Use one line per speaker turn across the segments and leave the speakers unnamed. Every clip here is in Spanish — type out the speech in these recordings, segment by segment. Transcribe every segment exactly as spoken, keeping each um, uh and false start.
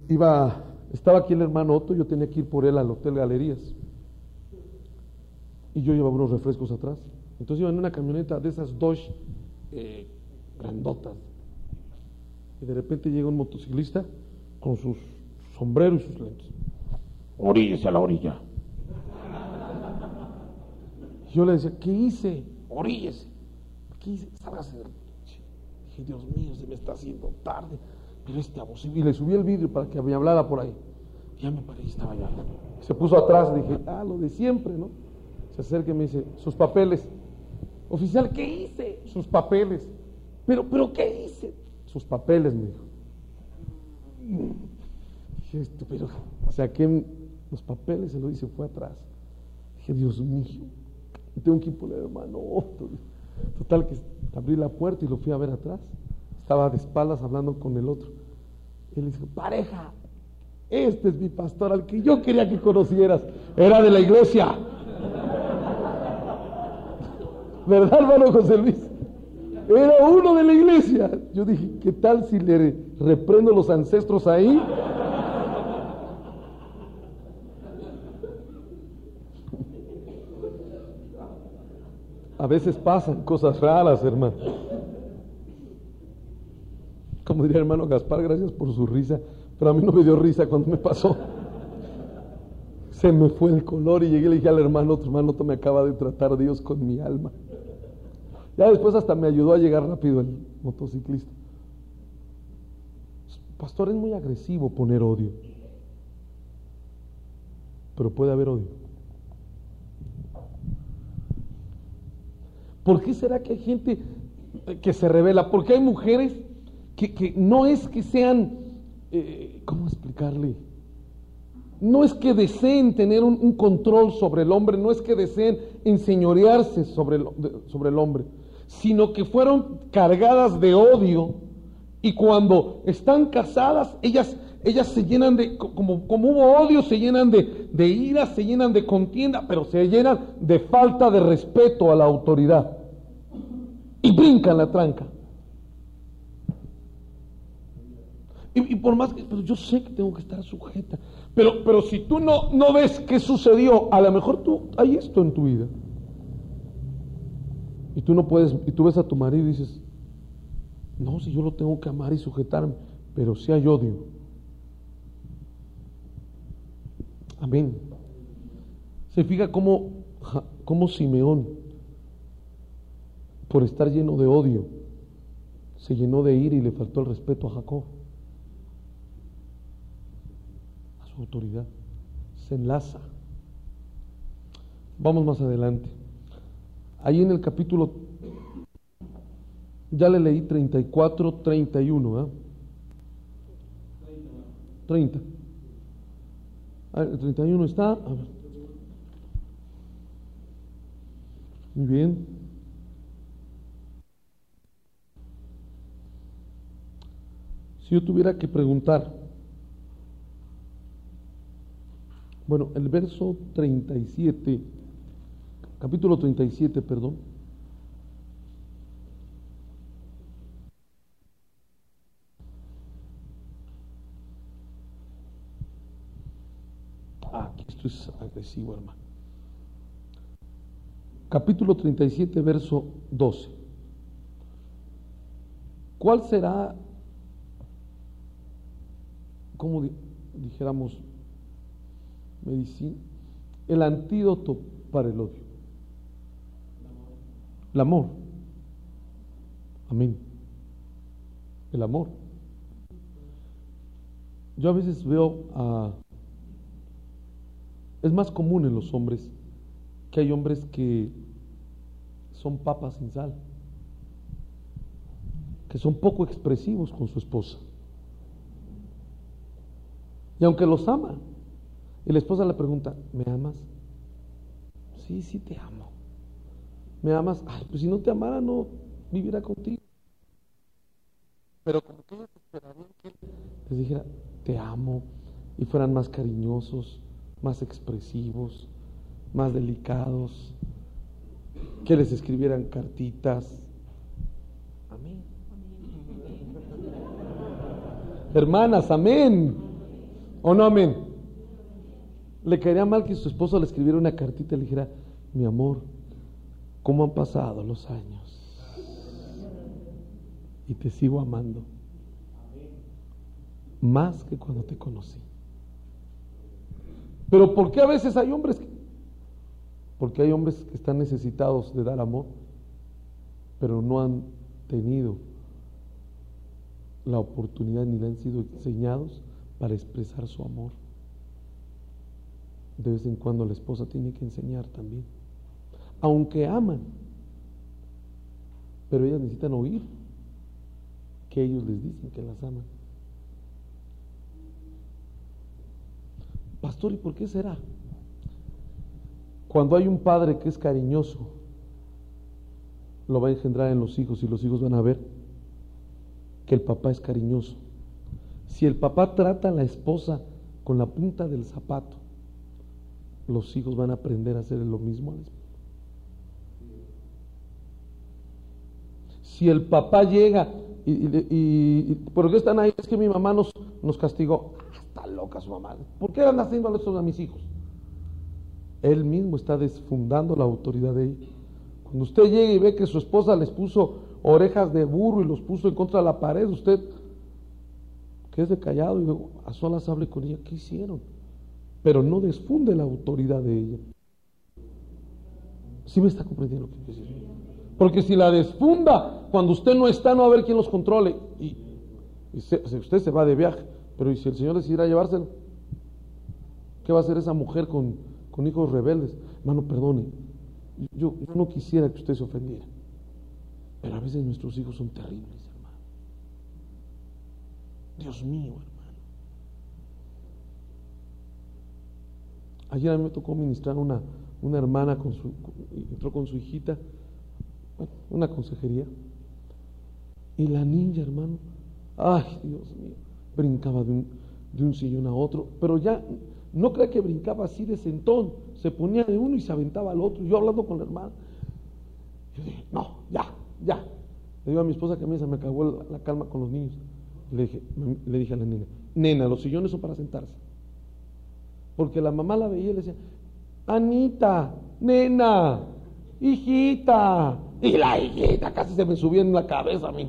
iba, estaba aquí el hermano Otto, yo tenía que ir por él al Hotel Galerías. Y yo llevaba unos refrescos atrás. Entonces iba en una camioneta de esas Dodge eh, grandotas. Y de repente llega un motociclista con sus sombreros y sus lentes. Oríllese a la orilla. Y yo le decía, ¿qué hice? Oríllese. ¿Qué hice? Sálgase del coche. Dije, Dios mío, se me está haciendo tarde. Pero este abusivo. Y le subí el vidrio para que me hablara por ahí. Y ya me paré y estaba ya. Se puso atrás. Dije, ah, lo de siempre, ¿no? Se acerca y me dice, sus papeles. Oficial, ¿qué hice? Sus papeles. Pero, pero, ¿qué hice? Sus papeles, me dijo. Dije, esto, pero saqué los papeles, se lo dice, fue atrás. Dije, Dios mío, tengo que ir por el hermano Otto. Total, que abrí la puerta y lo fui a ver atrás. Estaba de espaldas hablando con el otro. Él dijo, pareja, este es mi pastor al que yo quería que conocieras. Era de la iglesia. ¿Verdad, hermano José Luis? Era uno de la iglesia. Yo dije, ¿qué tal si le reprendo los ancestros ahí? A veces pasan cosas raras, hermano. Como diría el hermano Gaspar, gracias por su risa, pero a mí no me dio risa cuando me pasó. Se me fue el color y llegué y le dije al hermano, otro hermano, Otto, me acaba de tratar Dios con mi alma. Ya después hasta me ayudó a llegar rápido el motociclista. Pastor, es muy agresivo poner odio, pero puede haber odio. ¿Por qué será que hay gente que se revela? Porque hay mujeres que, que no es que sean, eh, ¿cómo explicarle? No es que deseen tener un, un control sobre el hombre, no es que deseen enseñorearse sobre el, sobre el hombre, sino que fueron cargadas de odio y cuando están casadas, ellas, ellas se llenan de, como, como hubo odio, se llenan de, de ira, se llenan de contienda, pero se llenan de falta de respeto a la autoridad y brincan la tranca. Y, y por más que, pero yo sé que tengo que estar sujeta, pero, pero si tú no, no ves qué sucedió, a lo mejor tú, hay esto en tu vida. Y tú no puedes, y tú ves a tu marido y dices, no, si yo lo tengo que amar y sujetarme, pero si hay odio. Amén. Se fija cómo, cómo Simeón, por estar lleno de odio, se llenó de ira y le faltó el respeto a Jacob, a su autoridad. Se enlaza. Vamos más adelante. Ahí en el capítulo, ya le leí treinta y cuatro, treinta y uno, ¿eh? treinta. A ver, el treinta y uno está. A ver. Muy bien. Si yo tuviera que preguntar, bueno, el verso treinta y siete, capítulo treinta y siete, perdón. Ah, esto es agresivo, hermano. Capítulo treinta y siete, verso doce. ¿Cuál será, como dijéramos, medicina, el antídoto para el odio? El amor. Amén. El amor. Yo a veces veo a... Es más común en los hombres que hay hombres que son papas sin sal, que son poco expresivos con su esposa. Y aunque los ama, y la esposa le pregunta, ¿me amas? Sí, sí te amo. ¿Me amas? Ay, pues si no te amara no viviera contigo. Pero como que ellos esperarían que él les dijera, te amo, y fueran más cariñosos, más expresivos, más delicados, que les escribieran cartitas. Amén. Hermanas, amén. ¿O no, amén? Le caería mal que su esposo le escribiera una cartita y le dijera: mi amor, ¿cómo han pasado los años? Y te sigo amando más que cuando te conocí. Pero ¿por qué a veces hay hombres que, porque hay hombres que están necesitados de dar amor, pero no han tenido la oportunidad ni le han sido enseñados para expresar su amor? De vez en cuando la esposa tiene que enseñar también, aunque aman, pero ellas necesitan oír que ellos les dicen que las aman. Pastor, ¿y por qué será? Cuando hay un padre que es cariñoso, lo va a engendrar en los hijos, y los hijos van a ver que el papá es cariñoso. Si el papá trata a la esposa con la punta del zapato, los hijos van a aprender a hacer lo mismo a la esposa. Si el papá llega y, y, y, y ¿por qué están ahí? Es que mi mamá nos, nos castigó. Ah, está loca su mamá. ¿Por qué andan haciendo eso a mis hijos? Él mismo está desfundando la autoridad de ella. Cuando usted llega y ve que su esposa les puso orejas de burro y los puso en contra de la pared, usted quédese callado y luego a solas hable con ella. ¿Qué hicieron? Pero no desfunde la autoridad de ella. ¿Sí me está comprendiendo lo que quiero decir? Porque si la desfunda, cuando usted no está, no va a haber quien los controle. Y, y se, usted se va de viaje, pero ¿y si el Señor decidiera llevárselo? ¿Qué va a hacer esa mujer con, con hijos rebeldes? Hermano, perdone, yo, yo no quisiera que usted se ofendiera, pero a veces nuestros hijos son terribles, hermano. Dios mío, hermano. Ayer a mí me tocó ministrar una, una hermana, con su, entró con su hijita, bueno, una consejería, y la niña, hermano, ay, Dios mío, brincaba de un, de un sillón a otro, pero ya no crea que brincaba así de sentón, se ponía de uno y se aventaba al otro. Yo hablando con la hermana, yo dije, no, ya, ya. Le digo a mi esposa que a mí se me acabó la, la calma con los niños. Le dije, le dije a la nena, nena, los sillones son para sentarse. Porque la mamá la veía y le decía, Anita, nena, hijita. Y la hijita casi se me subía en la cabeza a mí.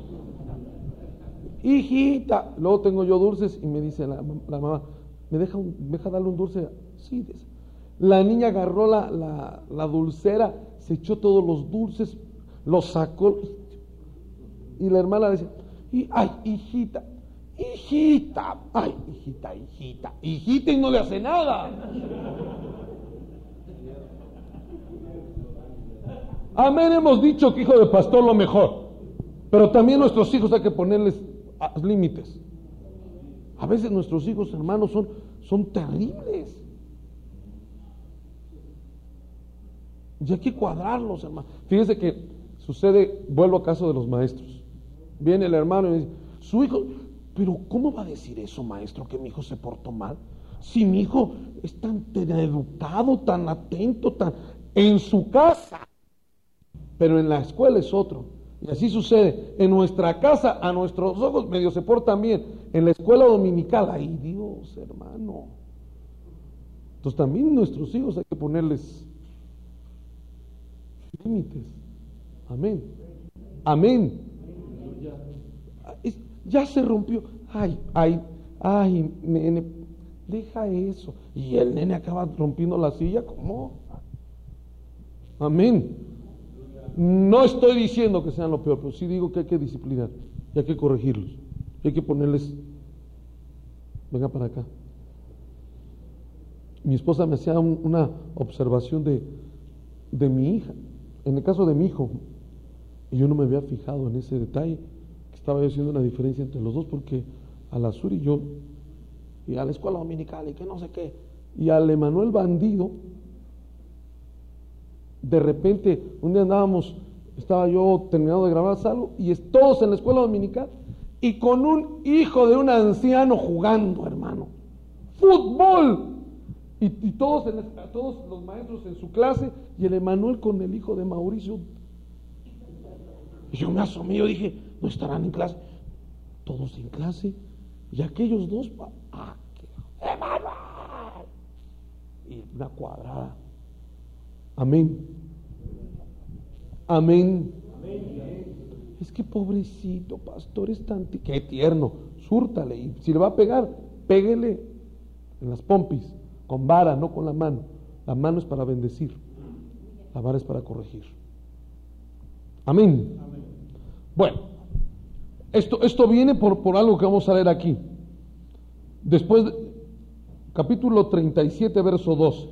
Hijita. Luego tengo yo dulces y me dice la, la mamá, ¿me deja, un, ¿me deja darle un dulce? Sí. Dice. La niña agarró la, la, la dulcera, se echó todos los dulces, los sacó. Y la hermana le decía, y, ay, hijita. Hijita, ay, hijita, hijita, hijita, y no le hace nada. Amén, hemos dicho que hijo de pastor lo mejor, pero también nuestros hijos hay que ponerles límites. A veces nuestros hijos, hermanos, son, son terribles. Y hay que cuadrarlos, hermano. Fíjense que sucede, vuelvo a caso de los maestros. Viene el hermano y dice, su hijo... Pero ¿cómo va a decir eso, maestro, que mi hijo se portó mal? Si mi hijo es tan, tan educado, tan atento, tan en su casa, pero en la escuela es otro. Y así sucede. En nuestra casa, a nuestros ojos medio se portan bien. En la escuela dominical, ¡ay Dios, hermano! Entonces también nuestros hijos hay que ponerles límites. Amén. Amén. Ya se rompió, ay, ay, ay, nene, deja eso. Y el nene acaba rompiendo la silla, ¿cómo? Amén. No estoy diciendo que sean lo peor, pero sí digo que hay que disciplinar y hay que corregirlos. Y hay que ponerles, venga para acá. Mi esposa me hacía un, una observación de, de mi hija, en el caso de mi hijo, y yo no me había fijado en ese detalle. Estaba yo haciendo una diferencia entre los dos, porque a la Sur y yo, y a la escuela dominical, y que no sé qué, y al Emanuel bandido, de repente, un día andábamos, estaba yo terminado de grabar algo, y todos en la escuela dominical, y con un hijo de un anciano jugando, hermano, fútbol, y, y todos, en, todos los maestros en su clase, y el Emanuel con el hijo de Mauricio. Y yo me asomé, yo dije, ¿no estarán en clase? Todos en clase. Y aquellos dos, ah, qué, y una cuadrada. Amén. Amén. Es que pobrecito, pastor, es tan t- qué tierno, súrtale, y si le va a pegar, péguele en las pompis, con vara, no con la mano. La mano es para bendecir, la vara es para corregir. Amén. Amén. Bueno, esto, esto viene por, por algo que vamos a leer aquí. Después, capítulo treinta y siete, verso doce.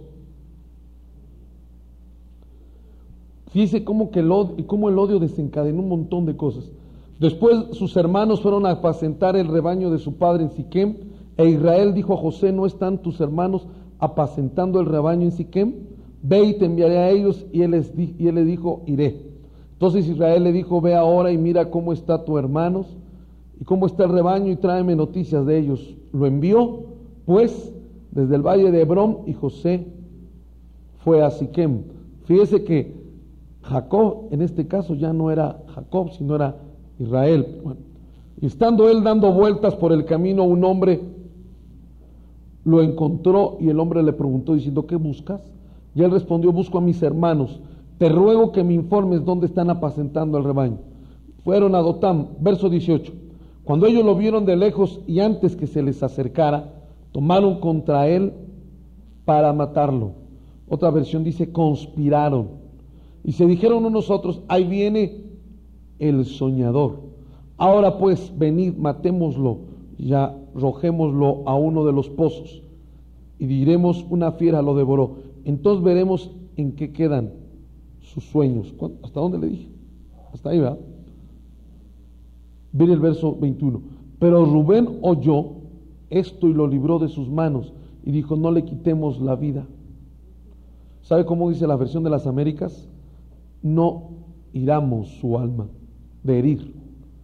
Fíjese cómo, que el odio, cómo el odio desencadenó un montón de cosas. Después sus hermanos fueron a apacentar el rebaño de su padre en Siquem, e Israel dijo a José: ¿no están tus hermanos apacentando el rebaño en Siquem? Ve y te enviaré a ellos. Y él, les di, y él le dijo: iré. Entonces Israel le dijo: ve ahora y mira cómo está tu hermanos y cómo está el rebaño, y tráeme noticias de ellos. Lo envió pues desde el valle de Hebrón, y José fue a Siquem. Fíjese que Jacob en este caso ya no era Jacob, sino era Israel. Bueno, y estando él dando vueltas por el camino, un hombre lo encontró, y el hombre le preguntó diciendo: ¿qué buscas? Y él respondió: busco a mis hermanos, te ruego que me informes dónde están apacentando el rebaño. Fueron a Dotam. Verso dieciocho. Cuando ellos lo vieron de lejos y antes que se les acercara, tomaron contra él para matarlo. Otra versión dice: conspiraron. Y se dijeron unos a otros: ahí viene el soñador. Ahora pues, venid, matémoslo, ya arrojémoslo a uno de los pozos, y diremos: una fiera lo devoró. Entonces veremos en qué quedan sus sueños. ¿Hasta dónde le dije? Hasta ahí, ¿verdad? Mire el verso veintiuno. Pero Rubén oyó esto y lo libró de sus manos, y dijo: no le quitemos la vida. ¿Sabe cómo dice la versión de las Américas? No hiramos su alma, de herir.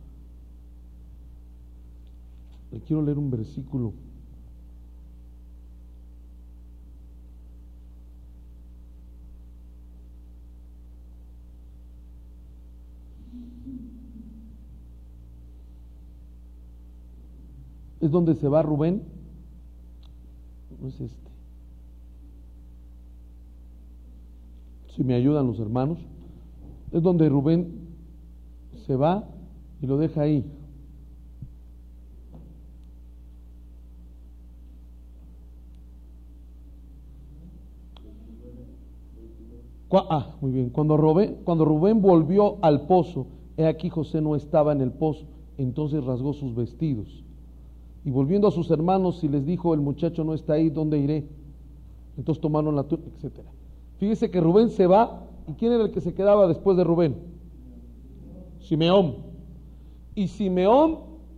Le quiero leer un versículo. Es donde se va Rubén. No es este. Si me ayudan los hermanos. Es donde Rubén se va y lo deja ahí. Ah, muy bien. Cuando Rubén, cuando Rubén volvió al pozo, he aquí José no estaba en el pozo. Entonces rasgó sus vestidos. Y volviendo a sus hermanos y les dijo: el muchacho no está ahí, ¿dónde iré? Entonces tomaron la túnica, etcétera. Fíjese que Rubén se va. ¿Y quién era el que se quedaba después de Rubén? Simeón. Y Simeón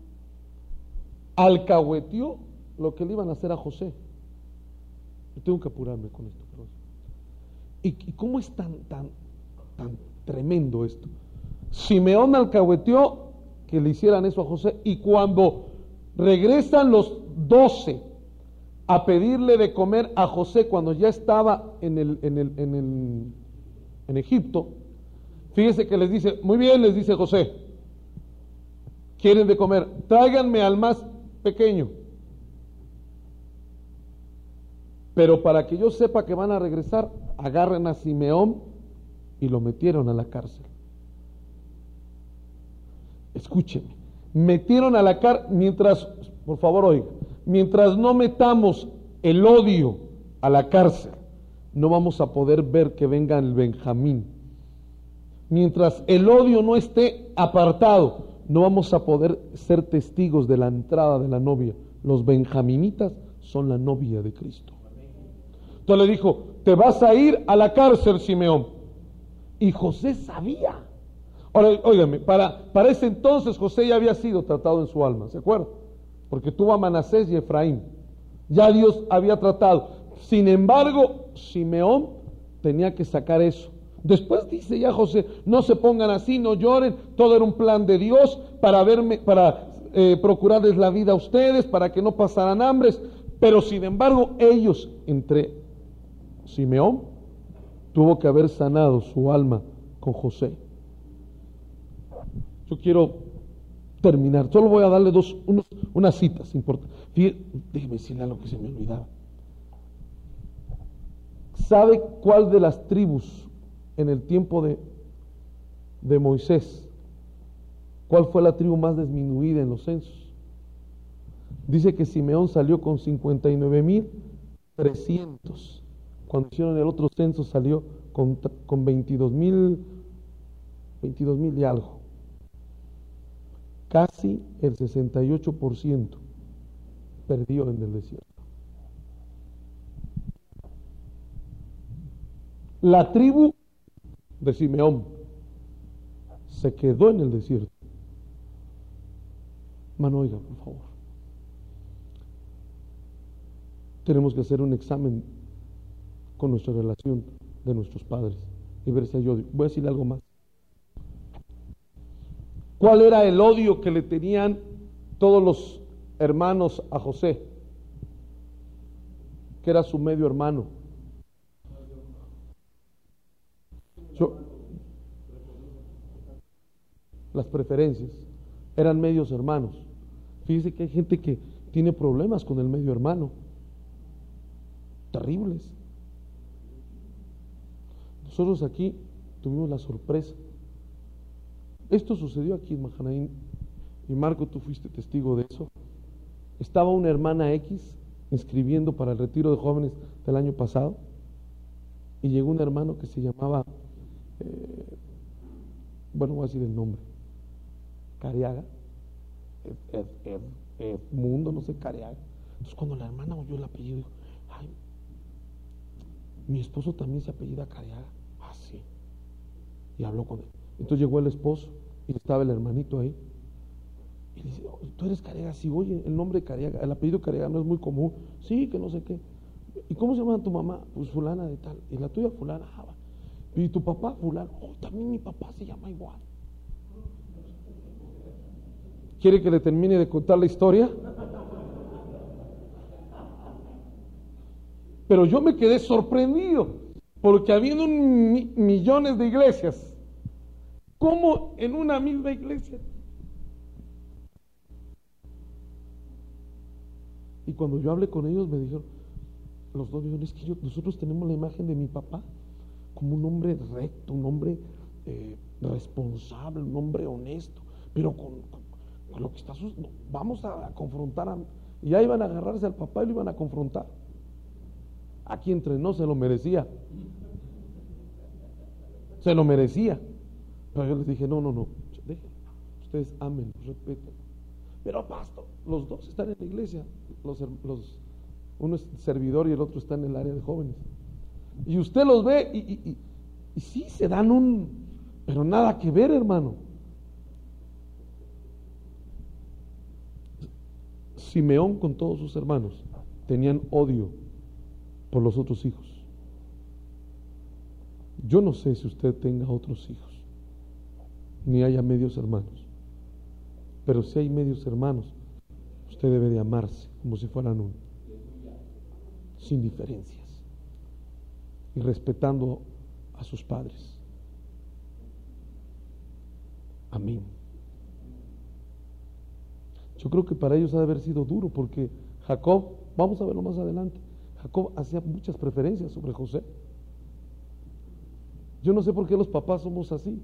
alcahueteó lo que le iban a hacer a José. Yo tengo que apurarme con esto. Pero... ¿Y, ¿Y cómo es tan, tan, tan tremendo esto? Simeón alcahueteó que le hicieran eso a José, y cuando regresan los doce a pedirle de comer a José cuando ya estaba en el, en el, en el, en Egipto, fíjese que les dice: muy bien, les dice José, quieren de comer, tráiganme al más pequeño, pero para que yo sepa que van a regresar, agarren a Simeón, y lo metieron a la cárcel. Escúcheme, metieron a la cárcel, mientras, por favor oiga, mientras no metamos el odio a la cárcel, no vamos a poder ver que venga el Benjamín. Mientras el odio no esté apartado, no vamos a poder ser testigos de la entrada de la novia. Los benjaminitas son la novia de Cristo. Entonces le dijo: te vas a ir a la cárcel, Simeón. Y José sabía. Ahora, óigame, para, para ese entonces José ya había sido tratado en su alma, ¿se acuerdan? Porque tuvo a Manasés y Efraín. Ya Dios había tratado. Sin embargo, Simeón tenía que sacar eso. Después dice ya José: no se pongan así, no lloren, todo era un plan de Dios para verme, para eh, procurarles la vida a ustedes, para que no pasaran hambres. Pero sin embargo, ellos, entre Simeón, tuvo que haber sanado su alma con José. Yo quiero terminar, solo voy a darle dos, unos, unas citas importantes. Déjeme decirle algo que se me olvidaba. ¿Sabe cuál de las tribus en el tiempo de, de Moisés, cuál fue la tribu más disminuida en los censos? Dice que Simeón salió con cincuenta y nueve mil trescientos. Cuando hicieron el otro censo salió con, con veintidós mil y algo. Casi el sesenta y ocho por ciento perdió en el desierto. La tribu de Simeón se quedó en el desierto. Mano, oiga, por favor. Tenemos que hacer un examen con nuestra relación de nuestros padres y ver si hay odio. Voy a decirle algo más. ¿Cuál era el odio que le tenían todos los hermanos a José? Que era su medio hermano. Yo, las preferencias. Eran medios hermanos. Fíjese que hay gente que tiene problemas con el medio hermano. Terribles. Nosotros aquí tuvimos la sorpresa. Esto sucedió aquí en Mahanaim, y Marco, tú fuiste testigo de eso. Estaba una hermana X inscribiendo para el retiro de jóvenes del año pasado, y llegó un hermano que se llamaba, eh, bueno, voy a decir el nombre, Cariaga, Ed, Ed, Ed, Edmundo, no sé, Cariaga. Entonces cuando la hermana oyó el apellido, dijo, ay, mi esposo también se apellida Cariaga. Ah, sí. Y habló con él. Entonces llegó el esposo y estaba el hermanito ahí. Y le dice, oh, ¿tú eres Cariaga? Sí, oye, el nombre de Cariaga, el apellido Cariaga no es muy común. Sí, que no sé qué. ¿Y cómo se llama tu mamá? Pues fulana de tal. ¿Y la tuya fulana? Ah, va. ¿Y tu papá fulano? Oh, también mi papá se llama igual. ¿Quiere que le termine de contar la historia? Pero yo me quedé sorprendido, porque habiendo un mi- millones de iglesias, ¿cómo en una misma iglesia? Y cuando yo hablé con ellos me dijeron, los dos dijeron, es que yo, nosotros tenemos la imagen de mi papá como un hombre recto, un hombre eh, responsable, un hombre honesto, pero con, con, con lo que está sucediendo, vamos a, a confrontar a, y ya iban a agarrarse al papá y lo iban a confrontar. Aquí entre no se lo merecía, se lo merecía, pero yo les dije, no, no, no, déjenlo, ustedes amen, respeten. Pero pastor, los dos están en la iglesia, los, los, uno es servidor y el otro está en el área de jóvenes. Y usted los ve y, y, y, y sí se dan un, pero nada que ver, hermano. Simeón con todos sus hermanos tenían odio por los otros hijos. Yo no sé si usted tenga otros hijos, ni haya medios hermanos, pero si hay medios hermanos, usted debe de amarse como si fueran uno, sin diferencias y respetando a sus padres. Amén. Yo creo que para ellos ha de haber sido duro, porque Jacob, vamos a verlo más adelante, Jacob hacía muchas preferencias sobre José. Yo no sé por qué los papás somos así,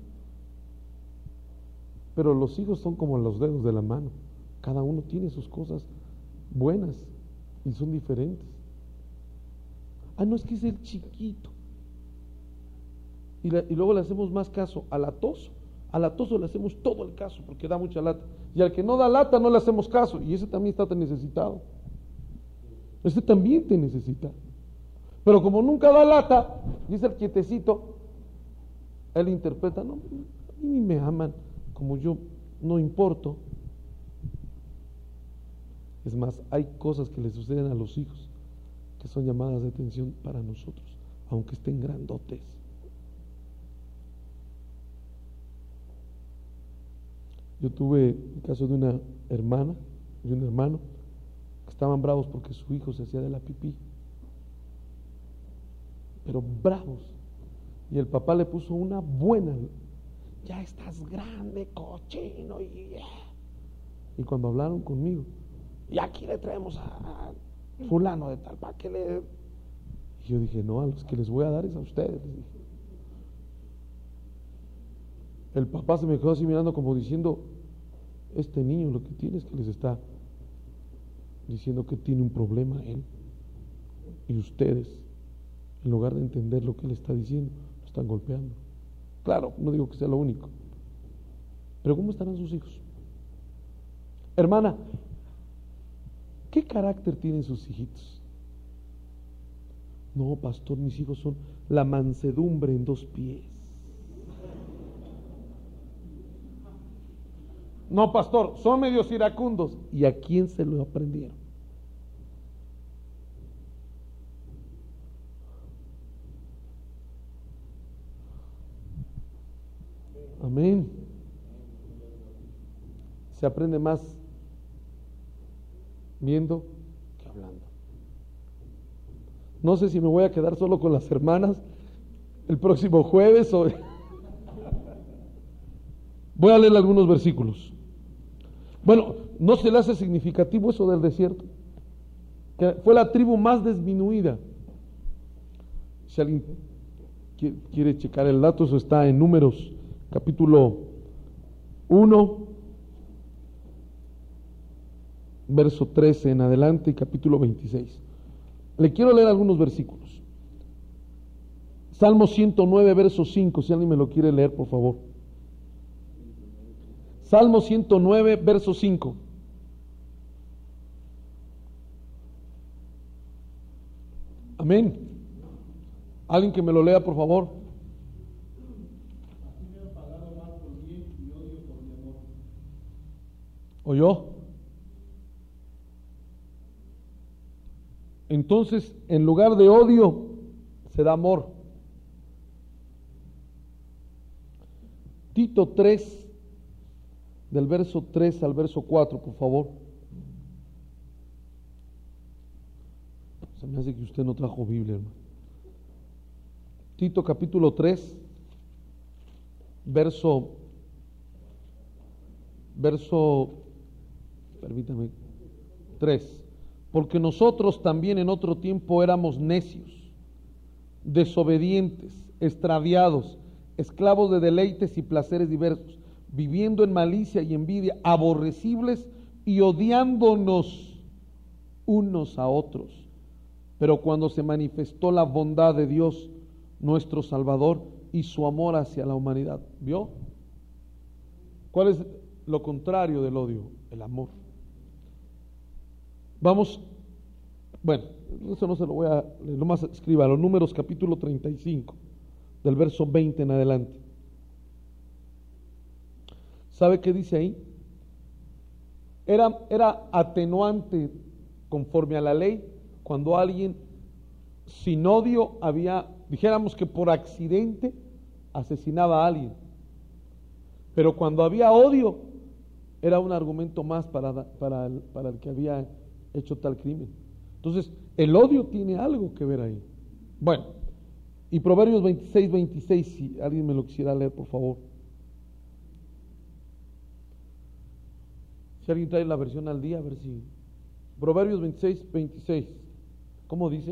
pero los hijos son como los dedos de la mano. Cada uno tiene sus cosas buenas y son diferentes. Ah, no, es que es el chiquito. Y, la, y luego le hacemos más caso al atoso. Al atoso le hacemos todo el caso porque da mucha lata. Y al que no da lata no le hacemos caso. Y ese también está tan necesitado. Ese también te necesita. Pero como nunca da lata, y es el quietecito, él interpreta, no, a mí ni me aman, como yo no importo. Es más, hay cosas que le suceden a los hijos que son llamadas de atención para nosotros, aunque estén grandotes. Yo tuve el caso de una hermana y un hermano que estaban bravos porque su hijo se hacía de la pipí, pero bravos, y el papá le puso una buena, ya estás grande, cochino, y, y cuando hablaron conmigo, y aquí le traemos a, a fulano de tal, para que le, Y yo dije, no, a los que les voy a dar es a ustedes, les dije. El papá se me quedó así mirando como diciendo, este niño lo que tiene es que les está diciendo que tiene un problema él. Y ustedes, en lugar de entender lo que él está diciendo, lo están golpeando. Claro, no digo que sea lo único. Pero ¿cómo estarán sus hijos? Hermana, ¿qué carácter tienen sus hijitos? No, pastor, mis hijos son la mansedumbre en dos pies. No, pastor, son medios iracundos. ¿Y a quién se lo aprendieron? Amén. Se aprende más viendo que hablando. No sé si me voy a quedar solo con las hermanas el próximo jueves o... Voy a leer algunos versículos. Bueno, ¿no se le hace significativo eso del desierto? Que fue la tribu más disminuida. Si alguien quiere checar el dato, eso está en Números capítulo uno, verso trece en adelante, y capítulo veintiséis. Le quiero leer algunos versículos. Salmo ciento nueve, verso cinco, si alguien me lo quiere leer, por favor. Salmo ciento nueve, verso cinco. Amén. Alguien que me lo lea, por favor. ¿Oyó? Entonces, en lugar de odio, se da amor. Tito tres, del verso tres al verso cuatro, por favor. Se me hace que usted no trajo Biblia, hermano. Tito capítulo tres, verso, verso, permítame, tres. Porque nosotros también en otro tiempo éramos necios, desobedientes, extraviados, esclavos de deleites y placeres diversos, viviendo en malicia y envidia, aborrecibles y odiándonos unos a otros. Pero cuando se manifestó la bondad de Dios, nuestro Salvador, y su amor hacia la humanidad, ¿vio? ¿Cuál es lo contrario del odio? El amor. Vamos, bueno, eso no se lo voy a leer, nomás escriba, los Números capítulo treinta y cinco, del verso veinte en adelante. ¿Sabe qué dice ahí? Era, era atenuante conforme a la ley cuando alguien sin odio había, dijéramos que por accidente, asesinaba a alguien. Pero cuando había odio, era un argumento más para, para, el, para el que había hecho tal crimen. Entonces, el odio tiene algo que ver ahí. Bueno, y Proverbios veintiséis, veintiséis, si alguien me lo quisiera leer, por favor. Si alguien trae la versión al día, a ver si... Proverbios veintiséis, veintiséis. ¿Cómo dice?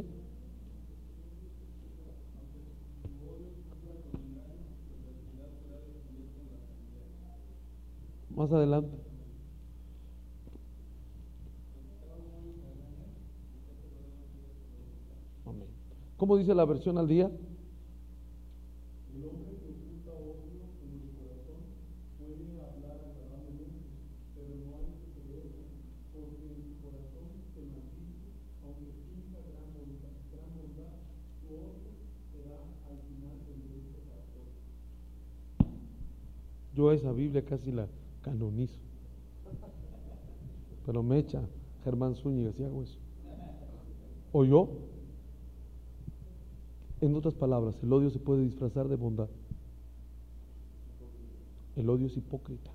Más adelante. Amén. ¿Cómo dice la versión al día? El hombre que oculta odio en el corazón puede hablar agradablemente, pero no hay que creerlo, porque en su corazón se maldice, aunque finja gran bondad, gran bondad, su odio será al final del derecho para todos. Yo esa Biblia casi la canonizo, pero me echa Germán Zúñiga si hago eso. ¿Oyó? En otras palabras, el odio se puede disfrazar de bondad. El odio es hipócrita.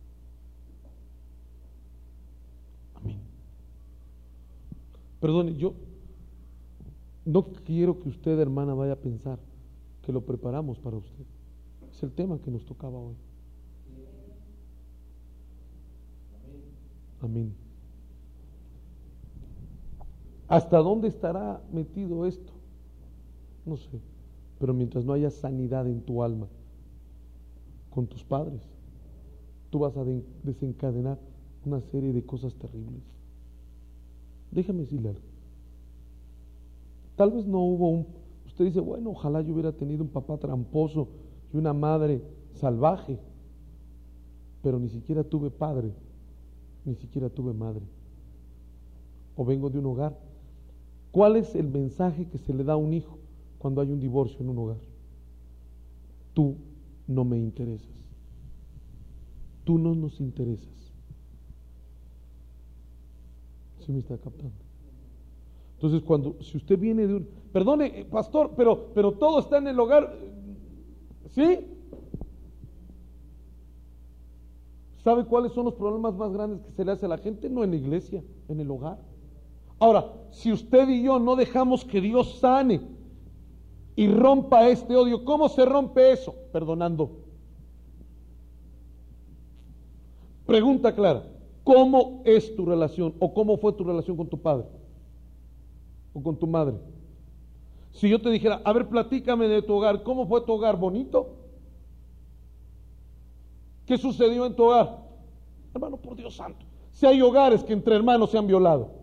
Amén. Perdone, yo no quiero que usted, hermana, vaya a pensar que lo preparamos para usted. Es el tema que nos tocaba hoy. Amén. ¿Hasta dónde estará metido esto? No sé. Pero mientras no haya sanidad en tu alma con tus padres, tú vas a de- desencadenar una serie de cosas terribles. Déjame decirle algo. Tal vez no hubo un... Usted dice, bueno, ojalá yo hubiera tenido un papá tramposo y una madre salvaje, pero ni siquiera tuve padre, ni siquiera tuve madre. O vengo de un hogar. ¿Cuál es el mensaje que se le da a un hijo cuando hay un divorcio en un hogar? Tú no me interesas. Tú no nos interesas. ¿Sí me está captando? Entonces, cuando, si usted viene de un, perdone, eh, pastor, pero, pero todo está en el hogar, ¿sí? ¿Sabe cuáles son los problemas más grandes que se le hace a la gente? No en la iglesia, en el hogar. Ahora, si usted y yo no dejamos que Dios sane y rompa este odio, ¿cómo se rompe eso? Perdonando. Pregunta clara, ¿cómo es tu relación o cómo fue tu relación con tu padre o con tu madre? Si yo te dijera, a ver, platícame de tu hogar, ¿cómo fue tu hogar? ¿Bonito? ¿Qué sucedió en tu hogar? Hermano, por Dios santo, si hay hogares que entre hermanos se han violado.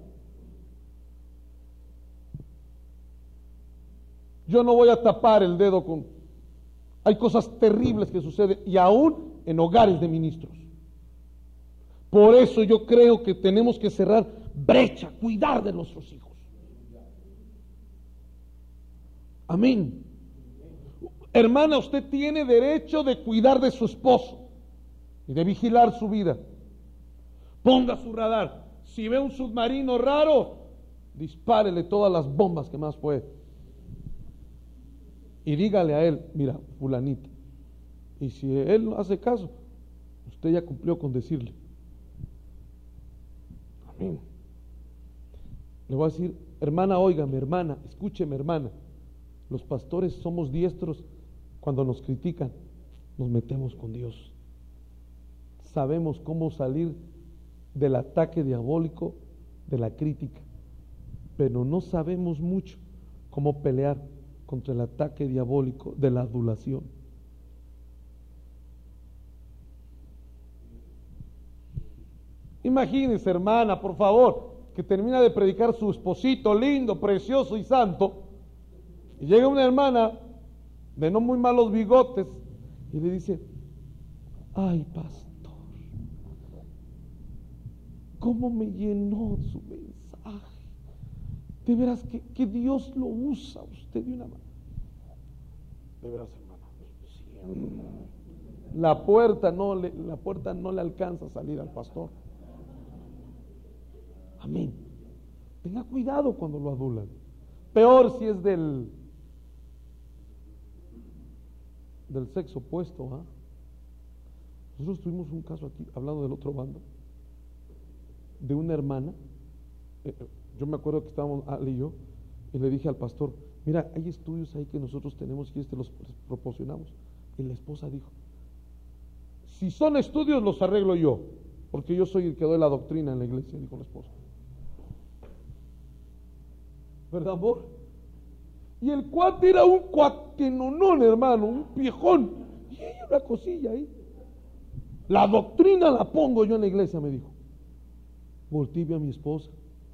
Yo no voy a tapar el dedo con... Hay cosas terribles que suceden y aún en hogares de ministros. Por eso yo creo que tenemos que cerrar brecha, cuidar de nuestros hijos. Amén. Hermana, usted tiene derecho de cuidar de su esposo y de vigilar su vida. Ponga su radar. Si ve un submarino raro, dispárele todas las bombas que más puede. Y dígale a él, mira, fulanito. Y si él no hace caso, usted ya cumplió con decirle. Amén. Le voy a decir, hermana, óigame, hermana, escúcheme, hermana. Los pastores somos diestros cuando nos critican, nos metemos con Dios. Sabemos cómo salir del ataque diabólico, de la crítica, pero no sabemos mucho cómo pelear contra el ataque diabólico de la adulación. Imagínese, hermana, por favor, que termina de predicar su esposito lindo, precioso y santo, y llega una hermana de no muy malos bigotes y le dice, ay, pastor, cómo me llenó su mensaje. De veras que, que Dios lo usa usted de una manera. De veras, hermana. Sí. La puerta no le, la puerta no le alcanza a salir al pastor. Amén. Tenga cuidado cuando lo adulan. Peor si es del del sexo opuesto. ¿eh? Nosotros tuvimos un caso aquí, hablando del otro bando, de una hermana. Eh, yo me acuerdo que estábamos Ale y yo, y le dije al pastor, mira, hay estudios ahí que nosotros tenemos y este los proporcionamos. Y la esposa dijo, si son estudios los arreglo yo, porque yo soy el que doy la doctrina en la iglesia, dijo la esposa. ¿Verdad, amor? Y el cuate era un cuatenonón, hermano, un viejón, y ella una cosilla ahí. La doctrina la pongo yo en la iglesia, me dijo. Volteé a mi esposa.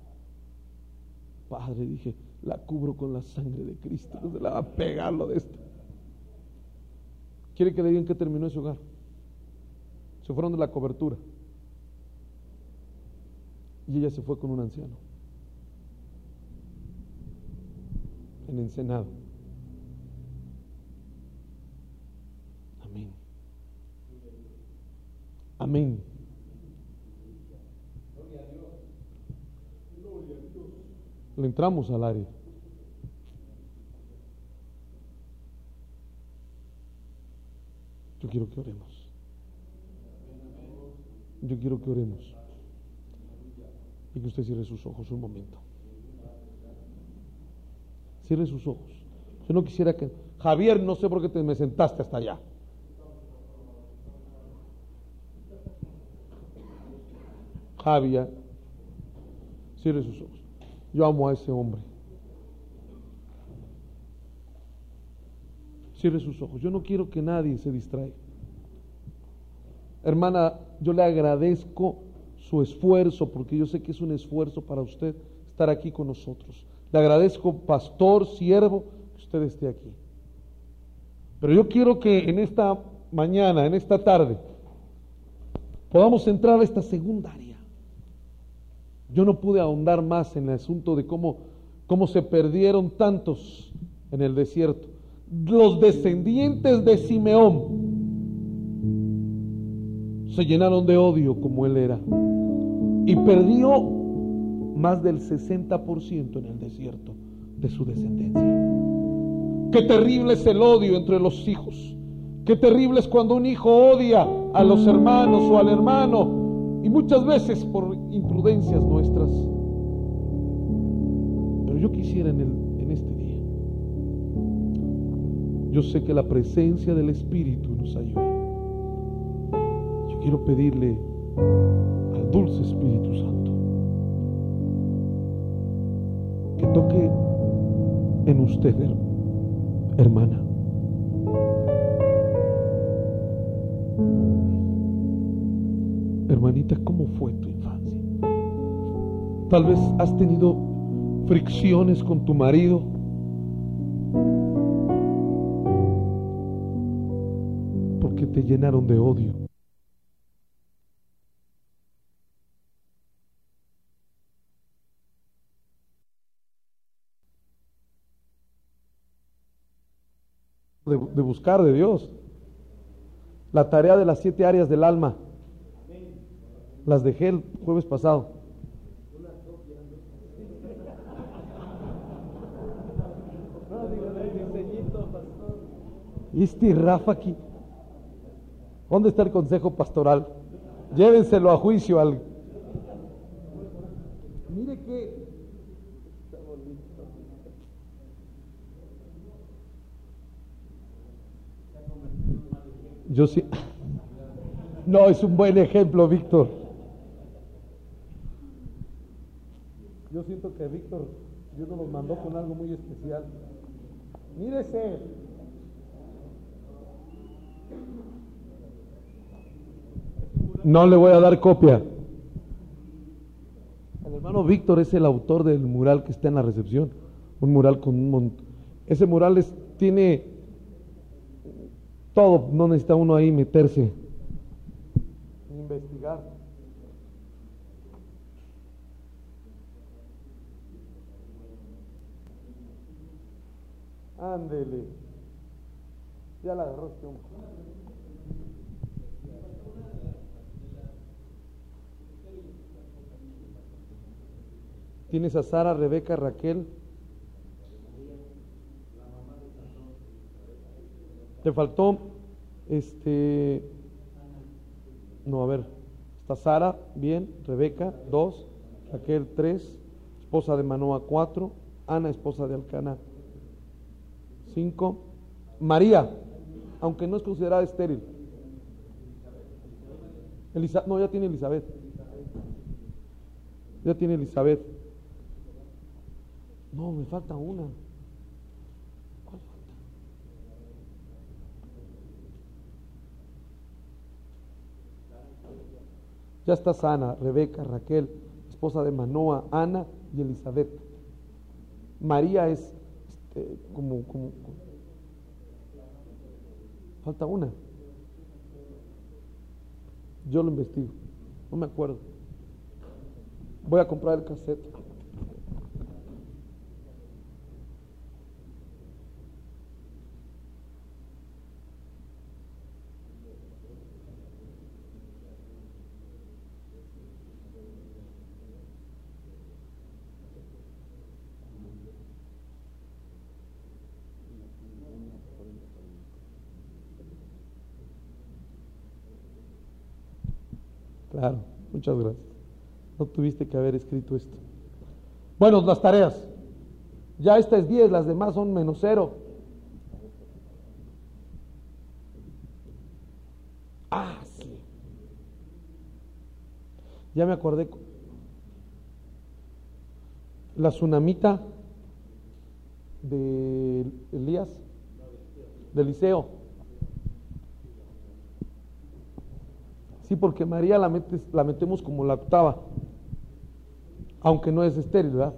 Padre, dije, la cubro con la sangre de Cristo, no se la va a pegar lo de esto. ¿Quiere que le digan que terminó ese hogar? Se fueron de la cobertura y ella se fue con un anciano en Ensenado. Amén. Amén. Le entramos al área. Yo quiero que oremos. Yo quiero que oremos. Y que usted cierre sus ojos un momento. Cierre sus ojos. Yo no quisiera que... Javier, no sé por qué te me sentaste hasta allá. Javier, cierre sus ojos. Yo amo a ese hombre. Cierre sus ojos. Yo no quiero que nadie se distraiga. Hermana, yo le agradezco su esfuerzo, porque yo sé que es un esfuerzo para usted estar aquí con nosotros. Le agradezco, pastor, siervo, que usted esté aquí. Pero yo quiero que en esta mañana, en esta tarde, podamos entrar a esta segunda área. Yo no pude ahondar más en el asunto de cómo, cómo se perdieron tantos en el desierto. Los descendientes de Simeón se llenaron de odio como él era y perdió más del sesenta por ciento en el desierto de su descendencia. Qué terrible es el odio entre los hijos. Qué terrible es cuando un hijo odia a los hermanos o al hermano, y muchas veces por imprudencias nuestras. Pero yo quisiera en, el, en este día, yo sé que la presencia del Espíritu nos ayuda. Yo quiero pedirle al dulce Espíritu Santo que toque en usted, hermana. Hermanita, ¿cómo fue tu infancia? Tal vez has tenido fricciones con tu marido. Porque te llenaron de odio. De, de buscar de Dios. La tarea de las siete áreas del alma. Las dejé el jueves pasado. ¿Y este Rafa aquí? ¿Dónde está el consejo pastoral? Llévenselo a juicio al... Mire que... Yo sí... No, es un buen ejemplo, Víctor. Yo siento que Víctor, Dios nos los mandó con algo muy especial. Mírese. No le voy a dar copia. El hermano Víctor es el autor del mural que está en la recepción. Un mural con un montón. Ese mural es, tiene todo, no necesita uno ahí meterse. Investigar. Ándele. Ya la agarró este hombre. Tienes a Sara, Rebeca, Raquel. Te faltó este no, a ver, está Sara, bien, Rebeca, dos, Raquel, tres, esposa de Manoa, cuatro, Ana, esposa de Alcana, cinco, María, aunque no es considerada estéril. Elisa, no, ya tiene Elizabeth. Ya tiene Elizabeth. No, me falta una. ¿Cuál falta? Ya está Sana, Rebeca, Raquel, esposa de Manoa, Ana y Elizabeth. María es este, como, como, como... Falta una. Yo lo investigo. No me acuerdo. Voy a comprar el cassette. Claro, muchas gracias. No tuviste que haber escrito esto. Bueno, las tareas. Ya esta es diez, las demás son menos cero. Ah, sí. Ya me acordé. La tsunamita de Elías. del liceo. Sí, porque María la, metes, la metemos como la octava, aunque no es estéril, ¿verdad?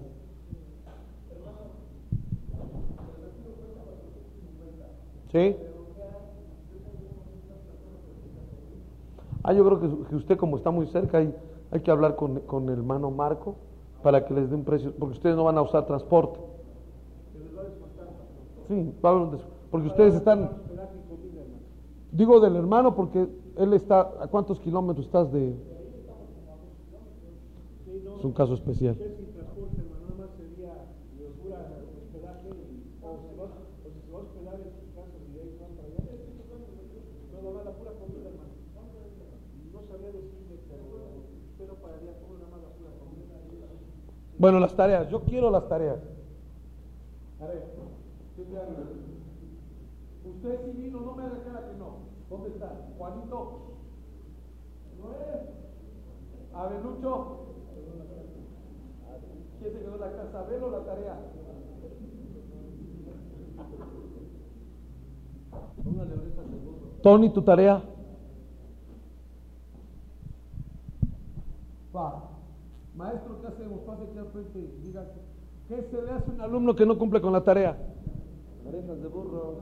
Sí. Ah, yo creo que, que usted, como está muy cerca, hay, hay que hablar con, con el hermano Marco para que les dé un precio, porque ustedes no van a usar transporte. Sí, porque ustedes están. Digo del hermano porque él está. ¿A cuántos kilómetros estás de? Es un caso especial. Bueno, las tareas. Yo quiero las tareas. Usted sí vino, no me haga cara que no. ¿Dónde está? Juanito. ¿No es? Abelucho. ¿Quién se quedó en la casa? Velo la tarea. Tony, tu tarea. Va. Maestro, ¿qué hacemos? Pase aquí al frente y diga, ¿qué se le hace a un alumno que no cumple con la tarea?
Orejas de burro.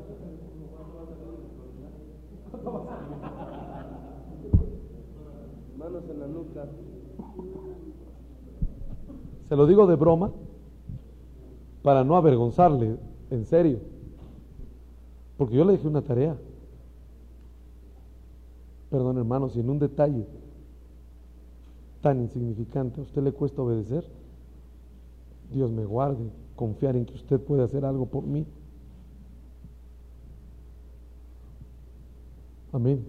Manos en la nuca.
Se lo digo de broma para no avergonzarle, en serio. Porque yo le dejé una tarea. Perdón, hermano, si en un detalle tan insignificante a usted le cuesta obedecer, Dios me guarde confiar en que usted puede hacer algo por mí. Amén.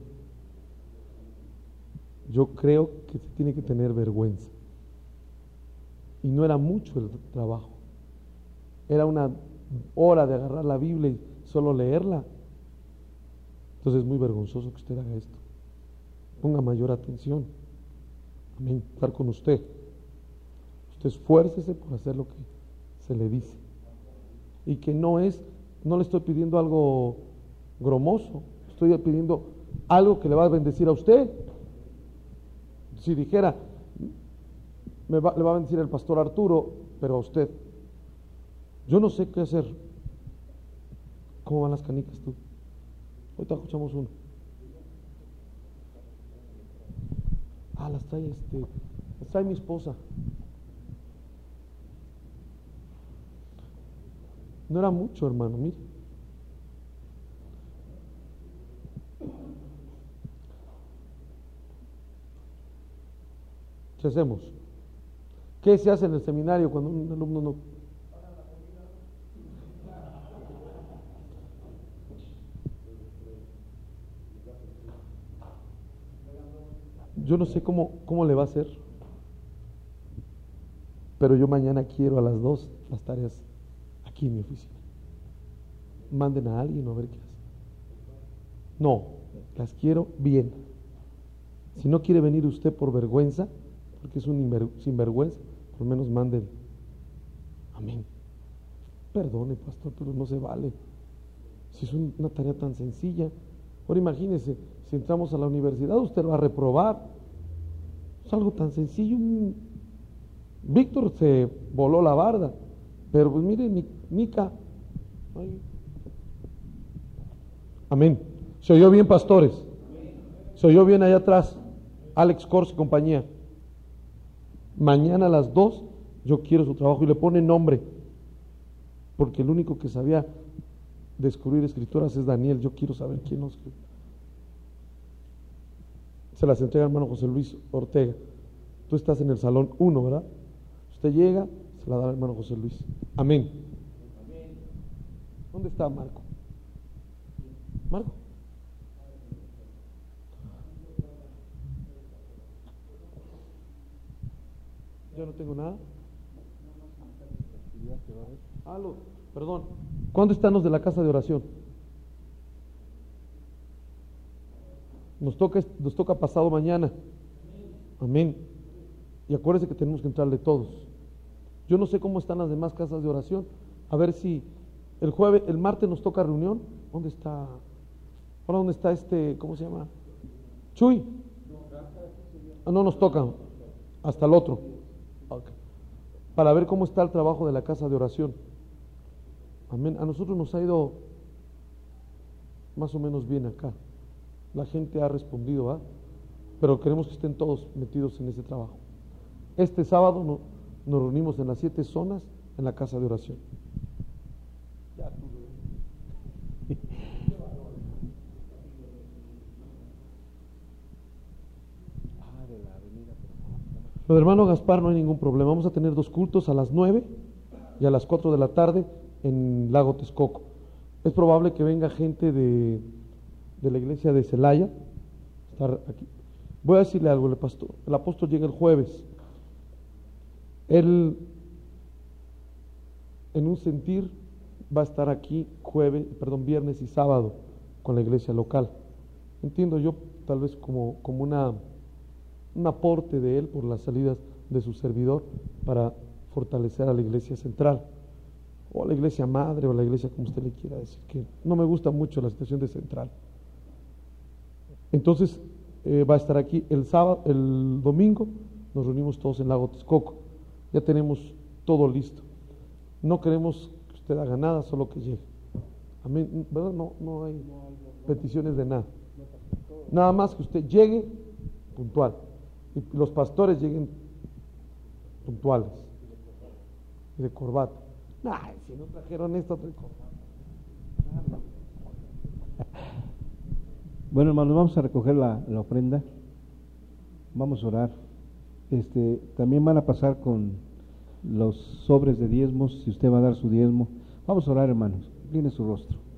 Yo creo que se tiene que tener vergüenza. Y no era mucho el trabajo. Era una hora de agarrar la Biblia y solo leerla. Entonces es muy vergonzoso que usted haga esto. Ponga mayor atención. Amén. Estar con usted. Usted esfuércese por hacer lo que se le dice. Y que no es, no le estoy pidiendo algo gromoso. Estoy pidiendo algo que le va a bendecir a usted. Si dijera, me va, le va a bendecir el pastor Arturo, pero a usted, yo no sé qué hacer. ¿Cómo van las canicas tú? Ahorita escuchamos uno. Ah, las trae este, las trae mi esposa. No era mucho, hermano, mire. ¿Qué hacemos? ¿Qué se hace en el seminario cuando un alumno no? Yo no sé cómo, cómo le va a hacer, pero yo mañana quiero a las dos las tareas aquí en mi oficina. Manden a alguien a ver qué hace. No, las quiero bien. Si no quiere venir usted por vergüenza, porque es un sinvergüenza, por lo menos manden. Amén. Perdone, pastor, pero no se vale. Si es una tarea tan sencilla. Ahora imagínese, si entramos a la universidad, usted va a reprobar. Es algo tan sencillo. Víctor se voló la barda, pero pues mire, Mica. Ay. Amén. ¿Se oyó bien, pastores? ¿Se oyó bien allá atrás? Alex Kors y compañía. Mañana a las dos yo quiero su trabajo y le pone nombre, porque el único que sabía descubrir escrituras es Daniel. Yo quiero saber quién nos escribió. Se las entrega el hermano José Luis Ortega. Tú estás en el salón uno, ¿verdad? Usted llega, se la da al hermano José Luis. Amén. Amén. ¿Dónde está Marco? Marco. Yo no tengo nada. Ah, lo, perdón. ¿Cuándo están los de la casa de oración? Nos toca, nos toca pasado mañana. Amén. Y acuérdense que tenemos que entrarle todos. Yo no sé cómo están las demás casas de oración. A ver si el jueves, el martes nos toca reunión. ¿Dónde está? Ahora, ¿dónde está este? ¿Cómo se llama? Chuy. Ah, no nos toca. Hasta el otro. Okay. Para ver cómo está el trabajo de la casa de oración. Amén. A nosotros nos ha ido más o menos bien acá. La gente ha respondido, ¿ah? Pero queremos que estén todos metidos en ese trabajo. Este sábado no, nos reunimos en las siete zonas en la casa de oración. Lo de hermano Gaspar no hay ningún problema. Vamos a tener dos cultos a las nueve y a las cuatro de la tarde en Lago Texcoco. Es probable que venga gente de, de la iglesia de Celaya. Estar aquí. Voy a decirle algo, el pastor. El apóstol llega el jueves. Él, en un sentir, va a estar aquí jueves, perdón, viernes y sábado con la iglesia local. Entiendo yo, tal vez como, como una, un aporte de él por las salidas de su servidor para fortalecer a la iglesia central, o a la iglesia madre, o a la iglesia como usted le quiera decir, que no me gusta mucho la situación de central. Entonces, eh, va a estar aquí el sábado, el domingo, nos reunimos todos en Lago Texcoco. Ya tenemos todo listo. No queremos que usted haga nada, solo que llegue. Amén. ¿Verdad? No, no hay peticiones de nada. Nada más que usted llegue puntual. Y los pastores lleguen puntuales. Y de corbata. Ay, si no trajeron esto, otra corbata.
Bueno, hermanos, vamos a recoger la, la ofrenda. Vamos a orar. Este, también van a pasar con los sobres de diezmos, si usted va a dar su diezmo. Vamos a orar, hermanos. Incline su rostro.